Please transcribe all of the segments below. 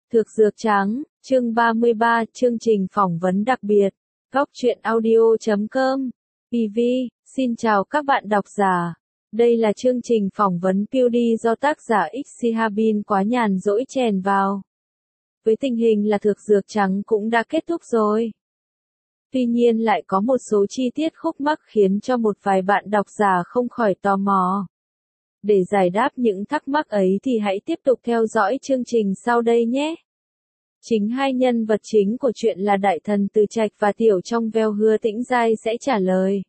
Thực dược trắng, chương 33, chương trình phỏng vấn đặc biệt. Góc truyện audio.com. PV, xin chào các bạn độc giả. Đây là chương trình phỏng vấn POD do tác giả Xsihabin quá nhàn rỗi chèn vào. Với tình hình là thực dược trắng cũng đã kết thúc rồi. Tuy nhiên lại có một số chi tiết khúc mắc khiến cho một vài bạn độc giả không khỏi tò mò. Để giải đáp những thắc mắc ấy thì hãy tiếp tục theo dõi chương trình sau đây nhé. Chính hai nhân vật chính của chuyện là Đại Thần Từ Trạch và Tiểu Trong Veo Hứa Tĩnh Giai sẽ trả lời.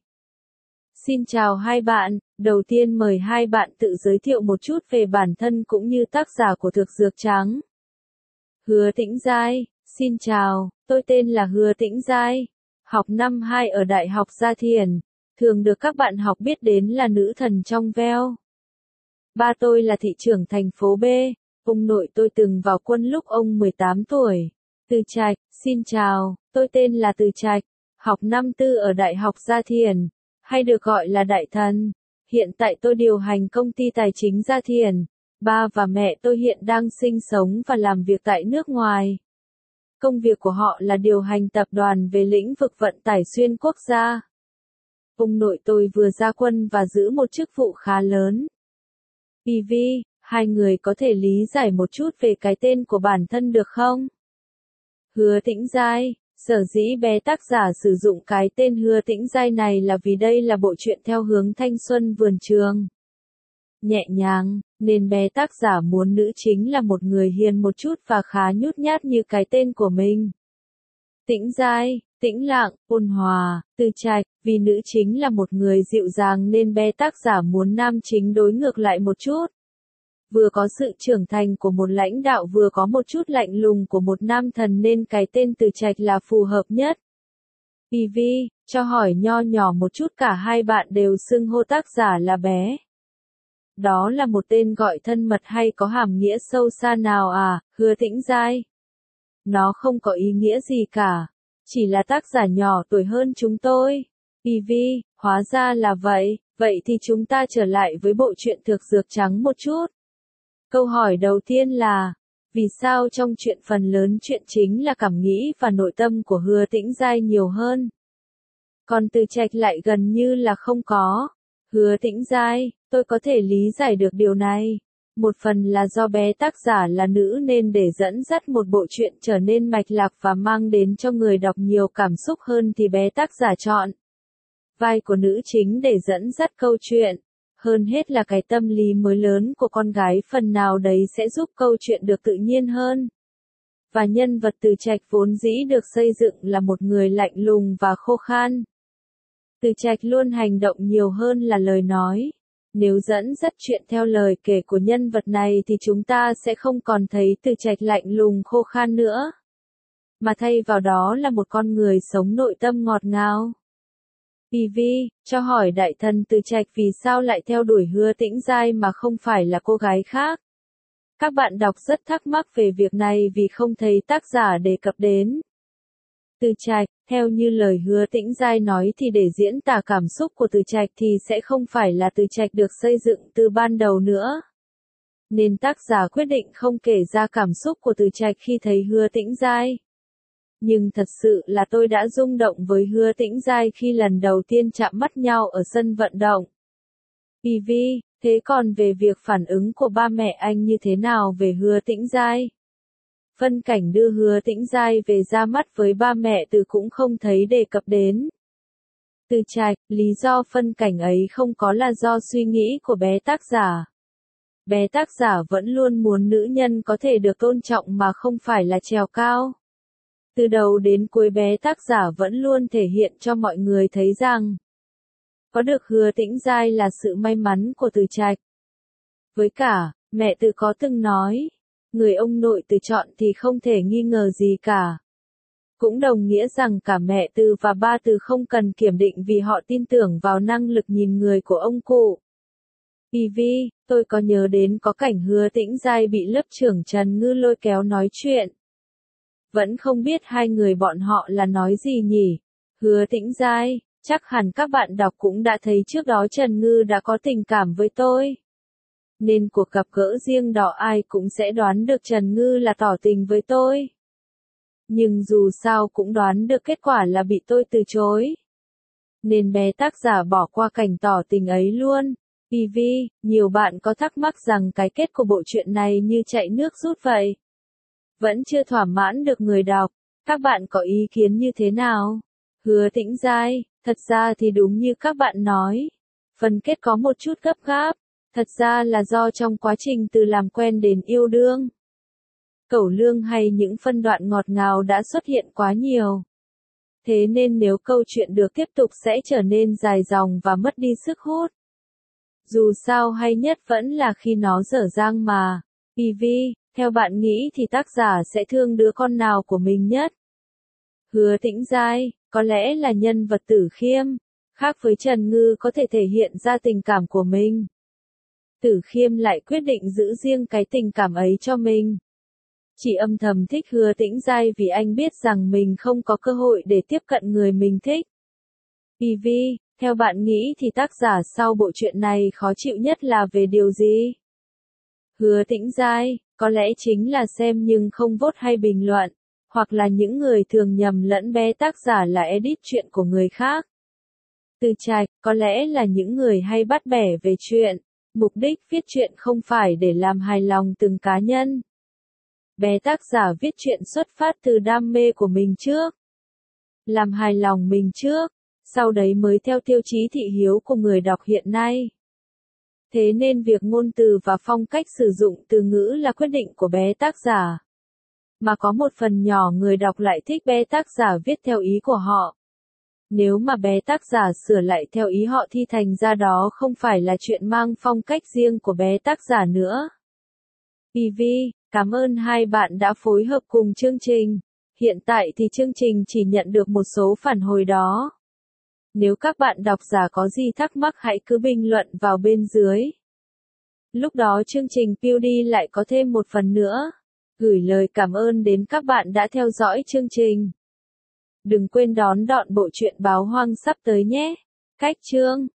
Xin chào hai bạn, đầu tiên mời hai bạn tự giới thiệu một chút về bản thân cũng như tác giả của Thực Dược Trắng. Hứa Tĩnh Giai, xin chào, tôi tên là Hứa Tĩnh Giai, học năm 2 ở Đại học Gia Thiền, thường được các bạn học biết đến là nữ thần trong veo. Ba tôi là thị trưởng thành phố B, ông nội tôi từng vào quân lúc ông 18 tuổi. Từ Trạch, xin chào, tôi tên là Từ Trạch, học năm 4 ở Đại học Gia Thiền, hay được gọi là Đại Thần. Hiện tại tôi điều hành công ty tài chính Gia Thiền. Ba và mẹ tôi hiện đang sinh sống và làm việc tại nước ngoài. Công việc của họ là điều hành tập đoàn về lĩnh vực vận tải xuyên quốc gia. Ông nội tôi vừa ra quân và giữ một chức vụ khá lớn. PV, hai người có thể lý giải một chút về cái tên của bản thân được không? Hứa Tĩnh Giai, sở dĩ bé tác giả sử dụng cái tên Hứa Tĩnh Giai này là vì đây là bộ truyện theo hướng thanh xuân vườn trường. Nhẹ nhàng, nên bé tác giả muốn nữ chính là một người hiền một chút và khá nhút nhát như cái tên của mình. Tĩnh Giai, tĩnh lặng, ôn hòa, Từ Trạch, vì nữ chính là một người dịu dàng nên bé tác giả muốn nam chính đối ngược lại một chút. Vừa có sự trưởng thành của một lãnh đạo vừa có một chút lạnh lùng của một nam thần nên cái tên Từ Trạch là phù hợp nhất. PV, cho hỏi nho nhỏ một chút, cả hai bạn đều xưng hô tác giả là bé. Đó là một tên gọi thân mật hay có hàm nghĩa sâu xa nào à, Hứa Tĩnh Giai? Nó không có ý nghĩa gì cả. Chỉ là tác giả nhỏ tuổi hơn chúng tôi. PV, hóa ra là vậy, vậy thì chúng ta trở lại với bộ truyện Thực Dược Trắng một chút. Câu hỏi đầu tiên là, vì sao trong truyện phần lớn chuyện chính là cảm nghĩ và nội tâm của Hứa Tĩnh Giai nhiều hơn? Còn Từ Trạch lại gần như là không có. Hứa Tĩnh Giai, tôi có thể lý giải được điều này. Một phần là do bé tác giả là nữ nên để dẫn dắt một bộ truyện trở nên mạch lạc và mang đến cho người đọc nhiều cảm xúc hơn thì bé tác giả chọn vai của nữ chính để dẫn dắt câu chuyện. Hơn hết là cái tâm lý mới lớn của con gái phần nào đấy sẽ giúp câu chuyện được tự nhiên hơn. Và nhân vật Từ Trạch vốn dĩ được xây dựng là một người lạnh lùng và khô khan. Từ Trạch luôn hành động nhiều hơn là lời nói. Nếu dẫn dắt chuyện theo lời kể của nhân vật này thì chúng ta sẽ không còn thấy Từ Trạch lạnh lùng khô khan nữa. Mà thay vào đó là một con người sống nội tâm ngọt ngào. PV, cho hỏi Đại Thần Từ Trạch vì sao lại theo đuổi Hứa Tĩnh Giai mà không phải là cô gái khác. Các bạn đọc rất thắc mắc về việc này vì không thấy tác giả đề cập đến. Từ Trạch, theo như lời Hứa Tĩnh Giai nói thì để diễn tả cảm xúc của Từ Trạch thì sẽ không phải là Từ Trạch được xây dựng từ ban đầu nữa. Nên tác giả quyết định không kể ra cảm xúc của Từ Trạch khi thấy Hứa Tĩnh Giai. Nhưng thật sự là tôi đã rung động với Hứa Tĩnh Giai khi lần đầu tiên chạm mắt nhau ở sân vận động. PV, thế còn về việc phản ứng của ba mẹ anh như thế nào về Hứa Tĩnh Giai? Phân cảnh đưa Hứa Tĩnh Giai về ra mắt với ba mẹ Từ cũng không thấy đề cập đến. Từ Trạch, lý do phân cảnh ấy không có là do suy nghĩ của bé tác giả. Bé tác giả vẫn luôn muốn nữ nhân có thể được tôn trọng mà không phải là trèo cao. Từ đầu đến cuối bé tác giả vẫn luôn thể hiện cho mọi người thấy rằng có được Hứa Tĩnh Giai là sự may mắn của Từ Trạch. Với cả, mẹ Từ có từng nói, người ông nội Từ chọn thì không thể nghi ngờ gì cả. Cũng đồng nghĩa rằng cả mẹ Từ và ba Từ không cần kiểm định vì họ tin tưởng vào năng lực nhìn người của ông cụ. PV, tôi có nhớ đến có cảnh Hứa Tĩnh Giai bị lớp trưởng Trần Ngư lôi kéo nói chuyện. Vẫn không biết hai người bọn họ là nói gì nhỉ? Hứa Tĩnh Giai, chắc hẳn các bạn đọc cũng đã thấy trước đó Trần Ngư đã có tình cảm với tôi. nên cuộc gặp gỡ riêng đó ai cũng sẽ đoán được Trần Ngư là tỏ tình với tôi. Nhưng dù sao cũng đoán được kết quả là bị tôi từ chối. Nên bé tác giả bỏ qua cảnh tỏ tình ấy luôn. PV, nhiều bạn có thắc mắc rằng cái kết của bộ truyện này như chạy nước rút vậy. Vẫn chưa thỏa mãn được người đọc. Các bạn có ý kiến như thế nào? Hứa Tĩnh Giai, thật ra thì đúng như các bạn nói. Phần kết có một chút gấp gáp. Thật ra là do trong quá trình từ làm quen đến yêu đương, cẩu lương hay những phân đoạn ngọt ngào đã xuất hiện quá nhiều. Thế nên nếu câu chuyện được tiếp tục sẽ trở nên dài dòng và mất đi sức hút. Dù sao hay nhất vẫn là khi nó dở dang mà. PV, theo bạn nghĩ thì tác giả sẽ thương đứa con nào của mình nhất? Hứa Tĩnh Giai, có lẽ là nhân vật Tử Khiêm. Khác với Trần Ngư có thể thể hiện ra tình cảm của mình, Tử Khiêm lại quyết định giữ riêng cái tình cảm ấy cho mình. Chỉ âm thầm thích Hứa Tĩnh Giai vì anh biết rằng mình không có cơ hội để tiếp cận người mình thích. PV, theo bạn nghĩ thì tác giả sau bộ truyện này khó chịu nhất là về điều gì? Hứa Tĩnh Giai, có lẽ chính là xem nhưng không vote hay bình luận, hoặc là những người thường nhầm lẫn bé tác giả là edit chuyện của người khác. Từ Trạch, có lẽ là những người hay bắt bẻ về chuyện. Mục đích viết truyện không phải để làm hài lòng từng cá nhân. Bé tác giả viết truyện xuất phát từ đam mê của mình trước. Làm hài lòng mình trước, sau đấy mới theo tiêu chí thị hiếu của người đọc hiện nay. Thế nên việc ngôn từ và phong cách sử dụng từ ngữ là quyết định của bé tác giả. Mà có một phần nhỏ người đọc lại thích bé tác giả viết theo ý của họ. Nếu mà bé tác giả sửa lại theo ý họ thì thành ra đó không phải là chuyện mang phong cách riêng của bé tác giả nữa. PV, cảm ơn hai bạn đã phối hợp cùng chương trình. Hiện tại thì chương trình chỉ nhận được một số phản hồi đó. Nếu các bạn độc giả có gì thắc mắc hãy cứ bình luận vào bên dưới. Lúc đó chương trình PewD lại có thêm một phần nữa. Gửi lời cảm ơn đến các bạn đã theo dõi chương trình. Đừng quên đón đọn bộ truyện Báo Hoang sắp tới nhé. Cách chương